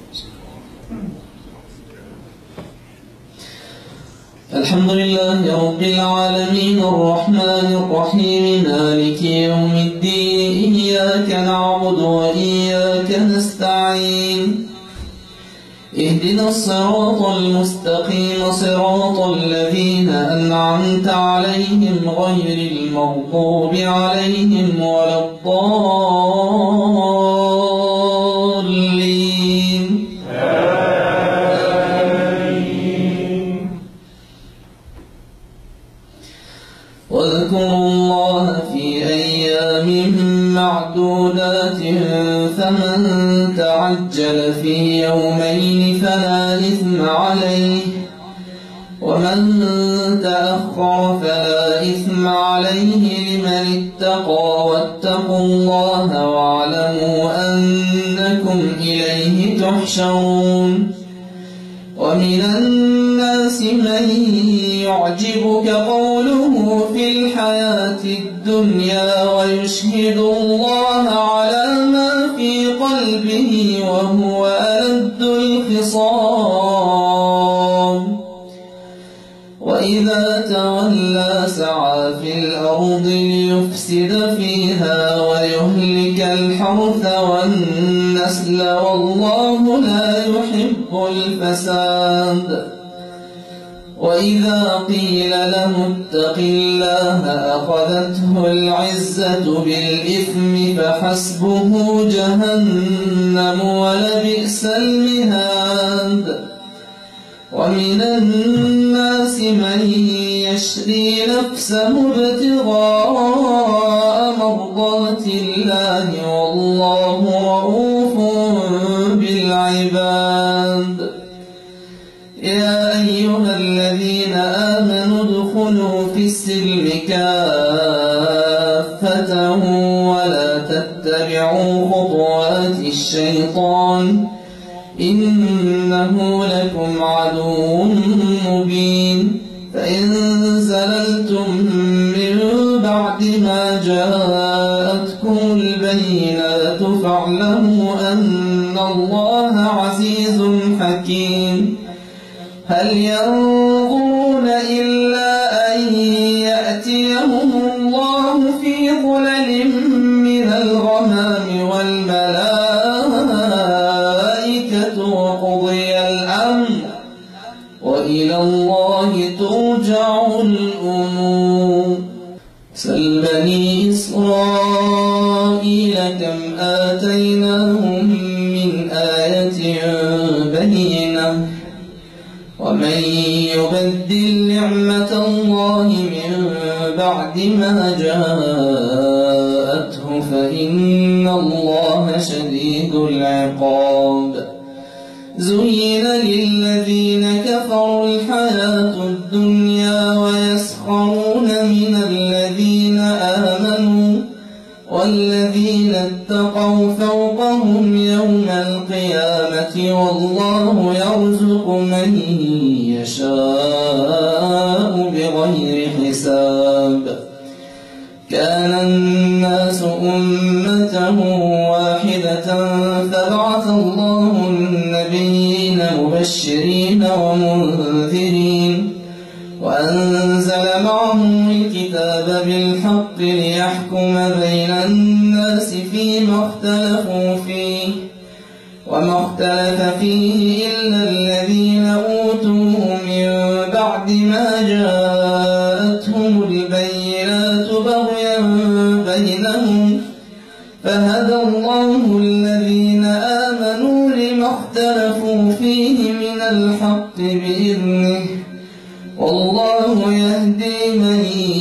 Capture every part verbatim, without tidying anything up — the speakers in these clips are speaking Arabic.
الحمد لله رب العالمين الرحمن الرحيم مالك يوم الدين إياك نعبد وإياك نستعين اهدنا الصراط المستقيم صراط الذين أنعمت عليهم غير المغضوب عليهم ولا الضالين آمين. واذكروا الله في أيام معدودات فمن تعجل في يومين فلا إثم عليه ومن تأخر فلا إثم عليه لمن اتقى واتقوا الله واعلموا أنكم إليه تحشرون. ومن الناس من يعجبك قوله في الحياة الدنيا ويشهد الله على ما في قلبه وهو ألد الخصام وإذا تولى سعى في الأرض ليفسد فيها ويهلك الحرث والنسل والله لا يحب الفساد. وإذا قيل له اتق الله أخذته العزة بالإثم فحسبه جهنم ولبئس المهاد. ومن الناس من يشري نفسه ابتغاء مرضات الله والله رؤوف بالعباد. يا أيها الذين آمنوا ادخلوا في السلم كافة ولا تتبعوا خطوات الشيطان إنه لكم عدو مبين. فإن زللتم من بعد ما جاءتكم البينات فاعلموا أن الله عزيز حكيم. هل ينظرون إلا أن يأتيهم الله في ظلل من الغمام والملائكة وقضي الأمر وإلى الله ترجع الأمور. سل بني إسرائيل كم آتيناهم من آية بينة ومن يبدل نعمة الله من بعد ما جاءته فإن الله شديد العقاب. زين للذين كفروا الحياة الدنيا ويسخرون من الذين آمنوا والذين اتقوا فوقهم يوم القيامة والله يرزق من يشاء بغير حساب. كان الناس أمة واحدة فبعث الله النبيين مبشرين ومنذرين وأنزل معهم الكتاب بالحق ليحكم بين الناس فيما اختلفوا فيه وما اختلف فيه إلا الذين أوتوه من بعد ما جاءتهم البينات بغيا بينهم فهدى الله الذين آمنوا لما اختلفوا فيه من الحق بإذنه والله يهدي من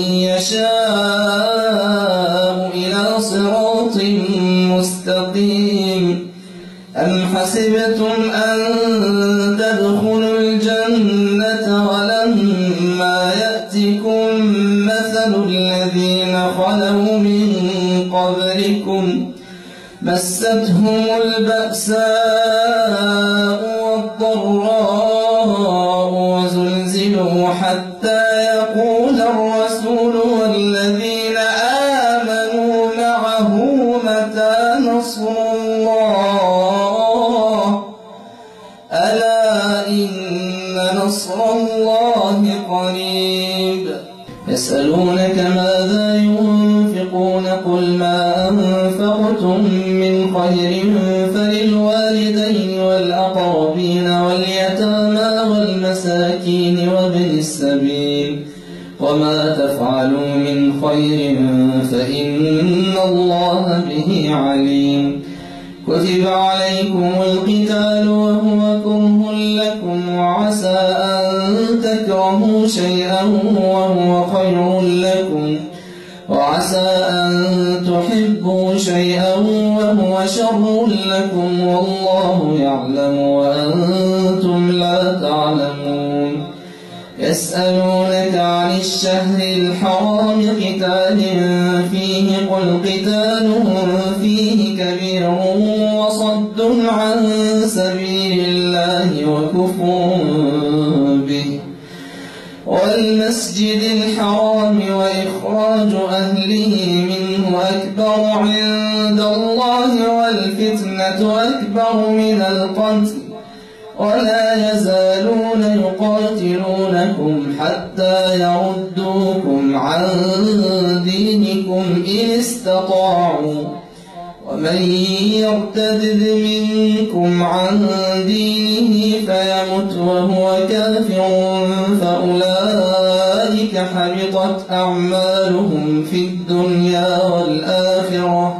يشاء إلى صراط مستقيم. أم حسبتم أن تدخلوا الجنة ولما يأتكم مثل الذين خلوا من قبلكم مستهم البأساء والضراء وزلزلوا حتى يقول الرسول والذين آمنوا معه متى نصر الله نصر الله قريب. يسألونك ماذا ينفقون قل ما أنفقتم من خير فللوالدين والأقربين واليتامى والمساكين وابن السبيل وما تفعلوا من خير فإن الله به عليم. كتب عليكم القتال وهو كره لكم وعسى أن تكرهوا شيئا وهو خير لكم وعسى أن تحبوا شيئا وهو شر لكم والله يعلم وأنتم لا تعلمون. يسألونك عن الشهر الحرام قتال فيه قل قتال فيه كبير وصد عن سبيل الله وكفر به والمسجد الحرام وإخراج أهله منه أكبر عند الله والفتنة أكبر من القتل ولا يزالون يقاتلونكم حتى يردوكم عن دينكم إن استطاعوا ومن يرتد منكم عن دينه فيمت وهو كافر فأولئك حبطت أعمالهم في الدنيا والآخرة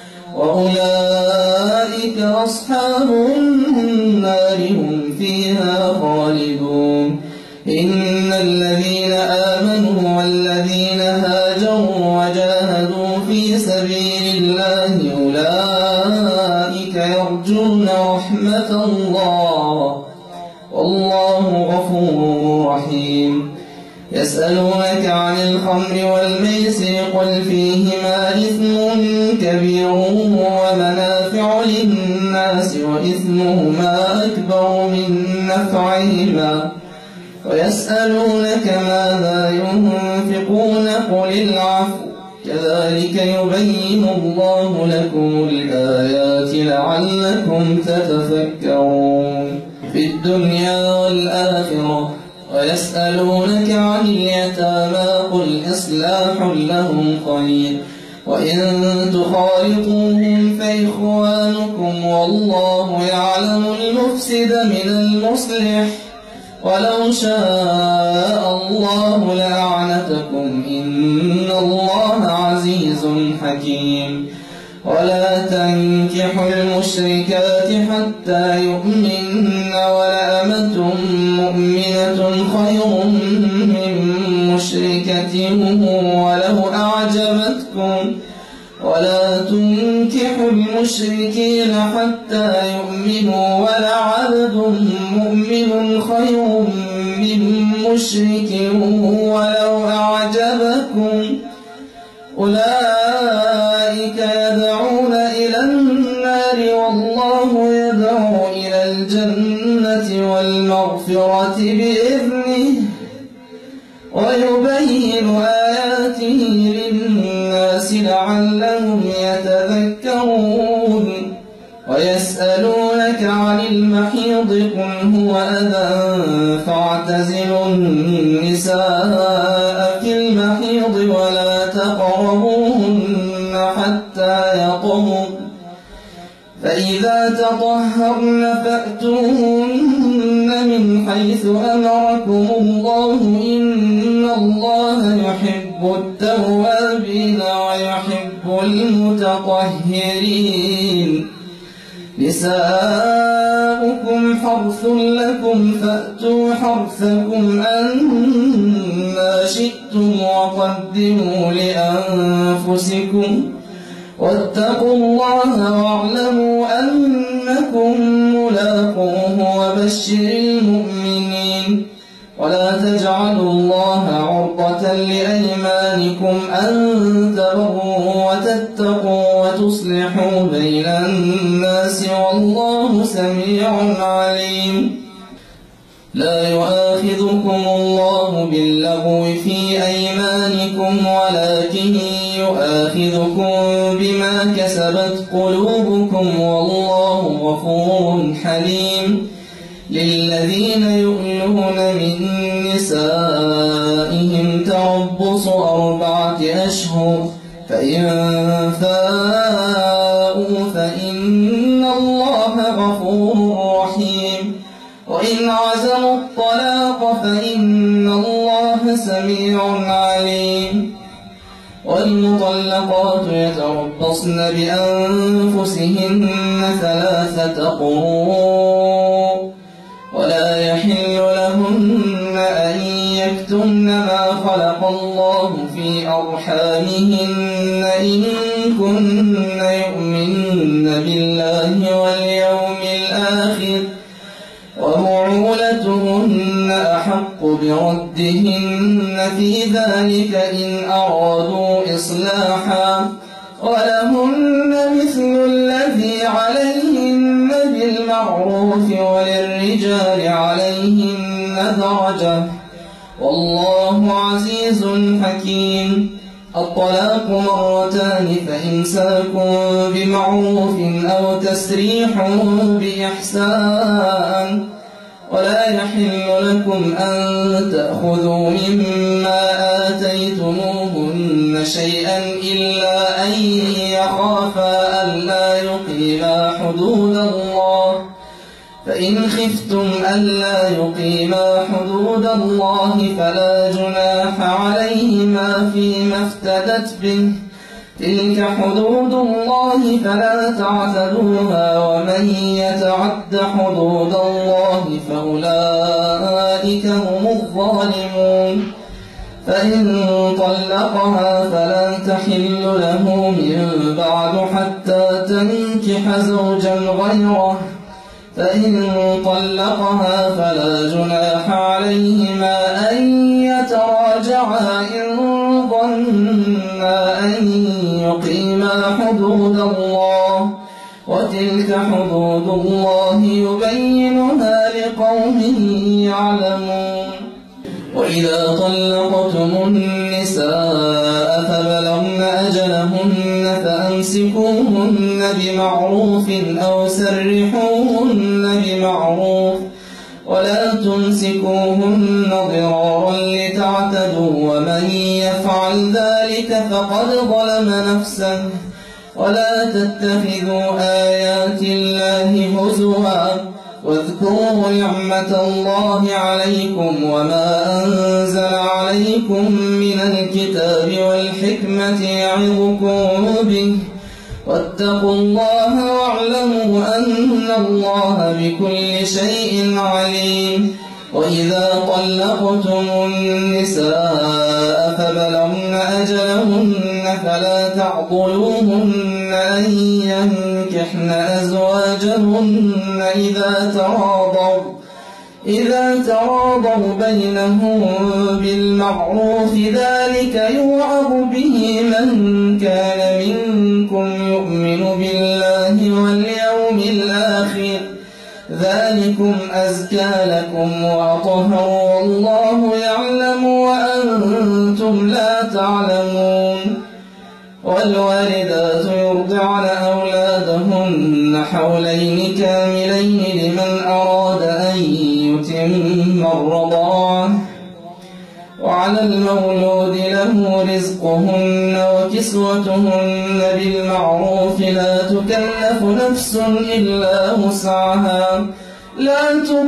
وأولئك أصحاب النار هم فيها خالدون. إن الذين آمنوا والذين هاجروا وجاهدوا في سبيل الله أولئك يرجون رحمة الله والله غفور رحيم. يسألونك عن الخمر والميسر قل فيهما إثم كبير ومنافع للناس وإثمهما أكبر من نفعهما ويسألونك ماذا ينفقون قل العفو كذلك يبين الله لكم الآيات لعلكم تتفكرون في الدنيا والآخرة. ويسألونك عن اليتامى قل إصلاح لهم خير وإن تخالطوهم فإخوانكم والله يعلم المفسد من المصلح ولو شاء الله لأعنتكم إن الله عزيز حكيم. ولا تنكحوا المشركات حتى يؤمنن ولأمة مؤمنة خير من مشركة ولو أعجبتكم ولا تنكحوا المشركين حتى يؤمنوا ولعبد مؤمن خير من مشرك ولو أعجبكم أولئك يدعون إلى النار والله يدعو إلى الجنة والمغفرة بإذنه ويبين آياته للناس لعلهم يتذكرون. ويسألونك عن المحيض قل هو أذى فاعتزلوا النساء في المحيض ولا تقربوهن حتى يطهرن فإذا تطهرن فأتوهن من حيث أمركم الله إن الله يحب التوابين ويحب المتطهرين. نساؤكم حرث لكم فأتوا حرثكم أنما شئتم وقدموا لأنفسكم واتقوا الله واعلموا أنكم ملاقوه وبشر المؤمنين. ولا تجعلوا الله عرضة لأيمانكم أن تبروا وتتقوا وتصلحوا بين الناس والله سميع عليم. لا يؤاخذكم الله باللغو في أيمانكم ولكن يؤاخذكم بما كسبت قلوبكم والله غفور حليم. للذين يؤلون من نسائهم تربص أربعة أشهر فإن فاءوا فإن الله غفور رحيم وإن عزموا الطلاق فإن الله سميع عليم والمطلقات يتربصن بأنفسهن ثلاثة قروء ولا يحل لهن أن يكتمن ما خلق الله في أرحامهن إن كن يؤمن بالله واليوم الآخر وبعولتهن أحق بردهن في ذلك إن أرادوا إصلاحا ولهن مثل الذي عليهن بالمعروف وللرجال عليهن درجة والله عزيز حكيم الطلاق مرتان فإمساك بمعروف أو تسريح بإحسان ولا يحل لكم أن تأخذوا مما آتيتموهن شيئا إلا أن يخافا ألا يقيما حدود الله فإن خفتم ألا يقيما حدود الله فلا جناح عليهما فيما افتدت به تلك حدود الله فلا تعتدوها ومن يتعد حدود الله فأولئك هم الظالمون فإن طلقها فلا تحل له من بعد حتى تنكح زوجا غيره فإن طلقها فلا جناح عليهما أن يتراجعا إن ظنا أن يقيما حدود الله وتلك حدود الله يبينها لقوم يعلمون وإذا طلقتم النساء فبلغن أجلهن فأمسكوهن بمعروف أو سرحوهن بمعروف ولا تمسكوهن ضرارا لتعتدوا ومن يفعل ذلك فقد ظلم نفسه ولا تتخذوا آيات الله هزوا واذكروا نعمة الله عليكم وما أنزل عليكم من الكتاب والحكمة يعظكم به واتقوا الله واعلموا أن الله بكل شيء عليم وإذا طلقتم النساء فبلغن أجلهن فلا تعضلوهن أن ينكحن أزواجهن إذا تراضوا إذا تراضوا بينهم بالمعروف ذلك يوعظ به من كان منكم يؤمن بالله واليوم الآخر ذلكم أزكى لكم وأطهر والله يعلم وأنتم لا تعلمون والوالدات يرضعن أولادهن حولين كاملين لمن أراد أن يتم الرضاعة وعلى المولود له رزقهن وكسوتهن بالمعروف لا تكلف نفس إلا وسعها لا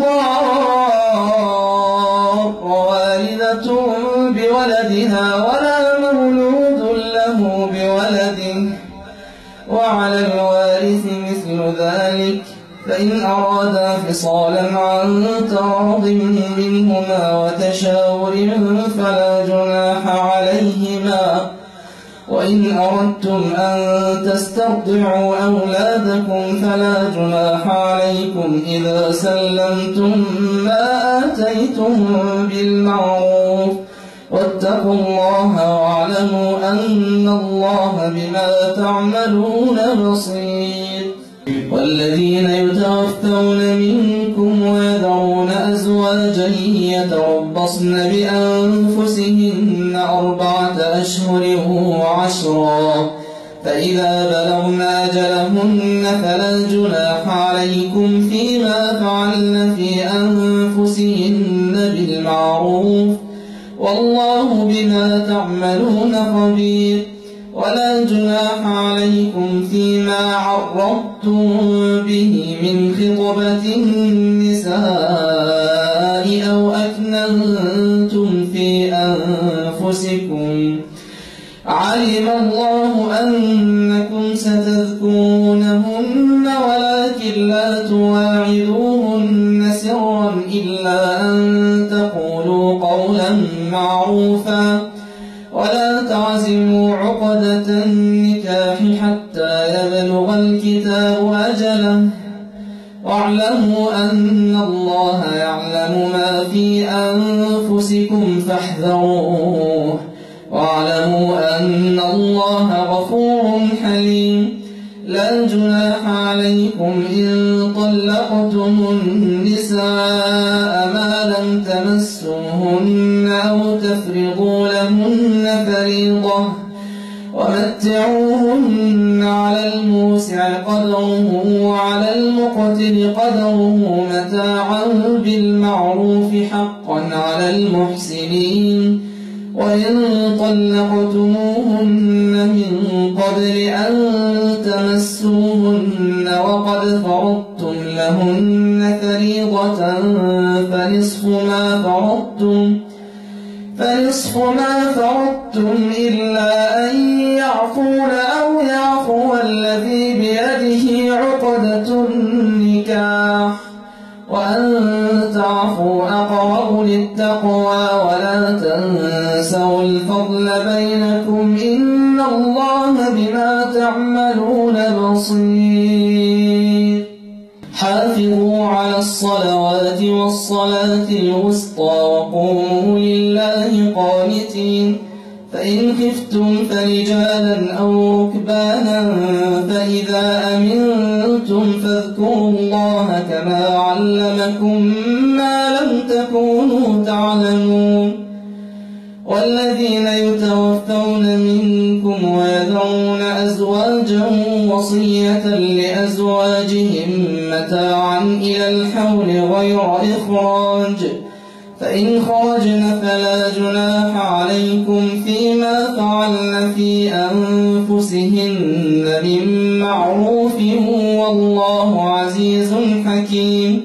تضار والدة بولدها ولا مولود له بولده وعلى الوارث مثل ذلك فإن أرادا فصالا عن تراض منهما وتشاور فلا جناح عليهما وإن أردتم أن تسترضعوا أولادكم فلا جناح عليكم إذا سلمتم ما آتيتم بالمعروف واتقوا الله واعلموا أن الله بما تعملون بصير والذين يتوفون منكم ويذرون أزواجا يتربصن بأنفسهن أربعة أشهر وعشرا فإذا بلغن أجلهن فلا جناح عليكم فيما فعلن في أنفسهن بالمعروف والله بما تعملون خبير. ولا جناح عليكم فيما عرضتم به من خطبة النساء أو أكننتم في أنفسكم علم الله أنكم ستذكرونهن ولكن لا تواعدوهن سرا إلا أن تقولوا قولا معروفا ولا تعزموا عقدة النكاح حتى يبلغ الكتاب أجله واعلموا أن الله يعلم ما في أنفسكم فاحذروه واعلموا أن الله غفور حليم. لا جناح عليكم إن طلقتم النساء ما لم تمسوهن أو تفرضوا لهن فريضة ومتعوهن على الموسع قدره وعلى المقتر قدره متاعا بالمعروف حقا على المحسنين. وإن طلقتموهن من قبل أن تمسوهن وقد فرضتم لهن فريضة فنصف ما فرضتم فنصف ما فرضتم إلا أن يعفون أو يعفو الذي بيده عقدة النكاح وأن تعفوا أقرب للتقوى ولا تنسوا الفضل بينكم إن الله بما تعملون بصير. حافظوا على الصلوات والصلاة الوسطى وقوموا لله قانتين. فإن خفتم فرجالا أو ركبانا فإذا أمنتم فاذكروا الله كما علمكم ما لم تكونوا تعلمون. والذين يتوفون منكم ويذرون أزواجا وصية لأزواجهم متاعا إلى الحول غير إخراج فإن خرجن فلا جناح عليكم فيما فعلن في أنفسهن من معروف والله عزيز حكيم.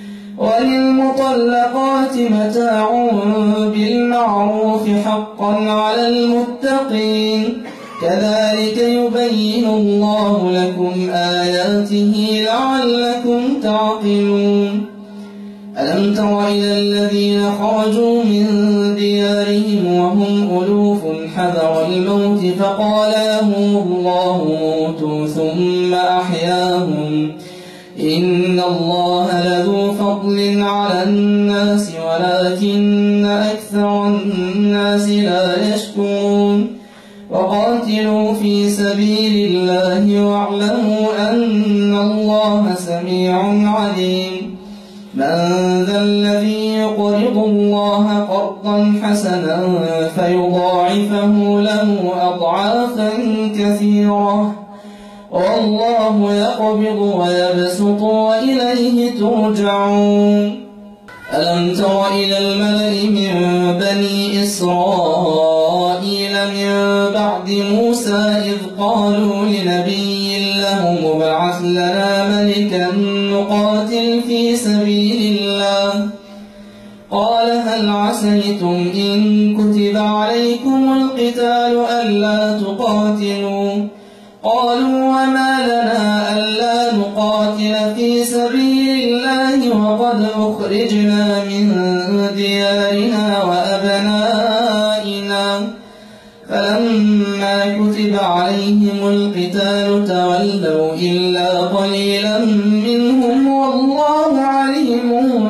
وللمطلقات متاع بالمعروف حقا على المتقين كذلك يبين الله لكم آياته لعلكم تعقلون. ألم تر إلى الذين خرجوا من ديارهم وهم ألوف حذر الموت فقال لهم الله موتوا ثم أحياهم إن الله لذو فضل على الناس ولكن أكثر الناس لا يشكرون. وقاتلوا في سبيل الله واعلموا أن الله سميع عليم. من ذا الذي يقرض الله قرضا حسنا فيضاعفه له أضعافا كثيرة والله يقبض ويبسط وإليه ترجعون. ألم تر إلى الملأ من بني إسرائيل من بعد موسى إذ قالوا لنبي له مبعث لنا ملكا نقاتل في سبيل الله قال هل عسيتم إن كتب عليكم القتال ألا تقاتلوا قالوا وما لنا ألا نقاتل في سبيل الله وقد أخرجنا من ديارنا وأبنائنا فلما كتب عليهم القتال تولوا إلا قليلا منهم والله عليم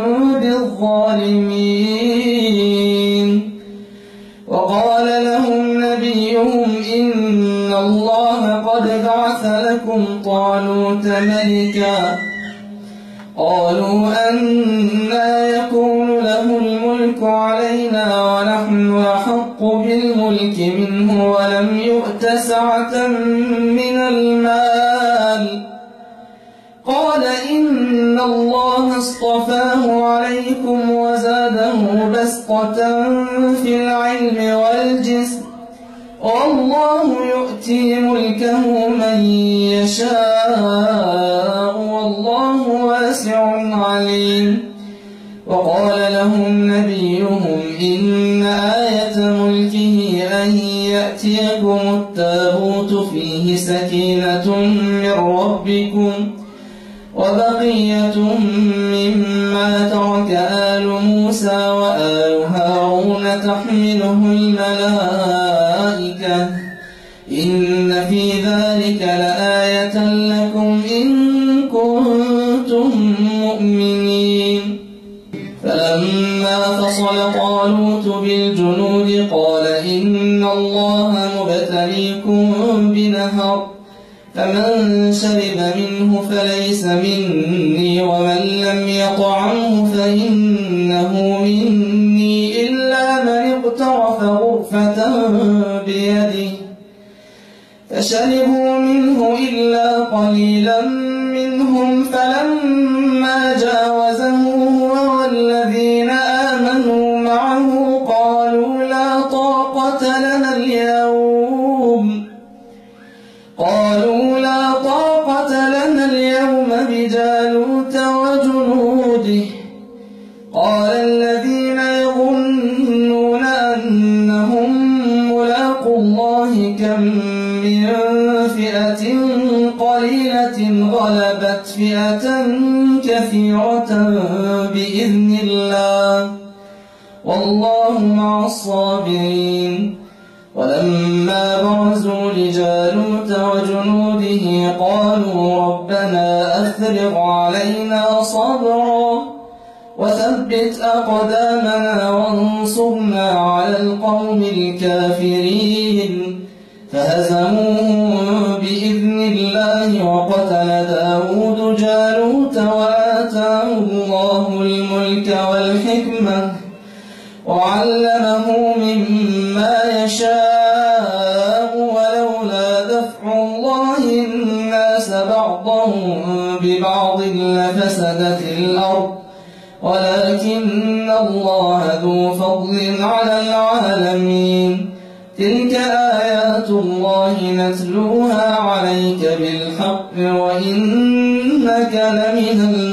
بالظالمين. وقال لهم نبيهم إن الله قد بعث لكم طالوت ملكا قالوا أنى يكون له الملك علينا ونحن أحق بالملك منه ولم يؤت يؤت سعة من المال. قال إن الله اصطفاه عليكم وزاده بسطة في العلم والجسم، والله يؤتي ملكه من يشاء والله واسع عليم. وقال لهم نبيهم إن آية ملكه أن يأتيكم التابوت فيه سكينة من ربكم وبقية مما ترك آل موسى وآل هارون تحمله الملائكة، إن في ذلك لآية لكم إن كنتم مؤمنين. فلما فصل طالوت بالجنود قال إن الله مبتليكم بنهر، فمن شرب منه فليس مني ومن لم يطعمه فإنه مني إلا من اغترف غرفة بيده. فشربوا منه إلا قليلا منهم، فلما جاوزه هو والذين آمنوا معه قالوا لا طاقة لنا اليوم قالوا لا طاقة لنا اليوم بجالوت وجنوده. قال الذين يظنون أنهم ملاقو الله كم من فئة قليلة غلبت فئة كثيرة بإذن الله والله مع الصابرين. ولما برزوا لجالوت وجنوده قالوا ربنا أفرغ علينا صبرا وثبت أقدامنا وانصرنا على القوم الكافرين. فهزموهم بإذن الله وقتل داود جالوت وآتاه الله الملك والحكمة وعلمه مما يشاء، ولولا دفع الله الناس بعضهم ببعض لفسدت الأرض ولكن الله ذو فضل على العالمين. تلك آيات الله نتلوها عليك بالحق وإنك لمن